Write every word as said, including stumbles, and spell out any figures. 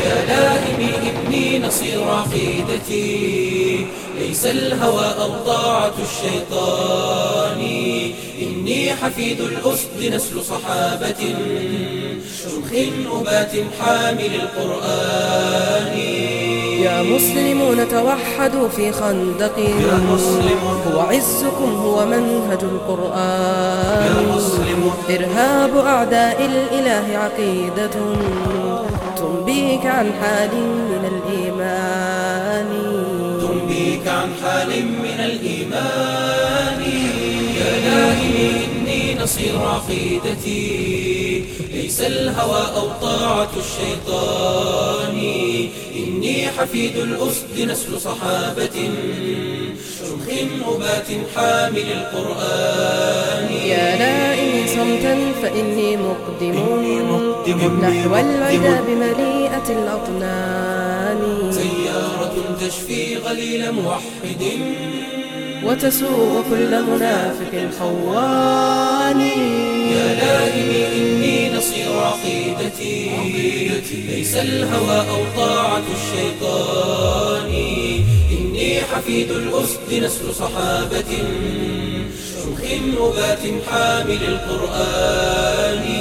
يا لائمي إني نصير عقيدتي ليس الهوى أو طاعة الشيطان، إني حفيد الأسد نسل صحابة شمخ أبات حامل القرآن. يا مسلمون توحدوا في خندق، يا مسلمون هو عزكم هو منهج القرآن. يا مسلمون إرهاب أعداء الإله عقيدة تنبيك عن حال من الإيمان، تنبيك عن حال من الإيمان. يا لائمي إني نصير عقيدتي ليس الهوى أو طاعة الشيطان، إني حفيد الأسد نسل صحابة شمخ أبات حامل القرآن. يا لائمي صمتا فإني مقدم نحو العدا بمليئة الأطنان، سيارة تشفي غليل موحد وتسوق كل منافق خوان. يا لائمي إني نصير عقيدتي ليس الهوى أو طاعة الشيطان، إني حفيد الأسد نسل صحابة شمخ أبات حامل القرآن.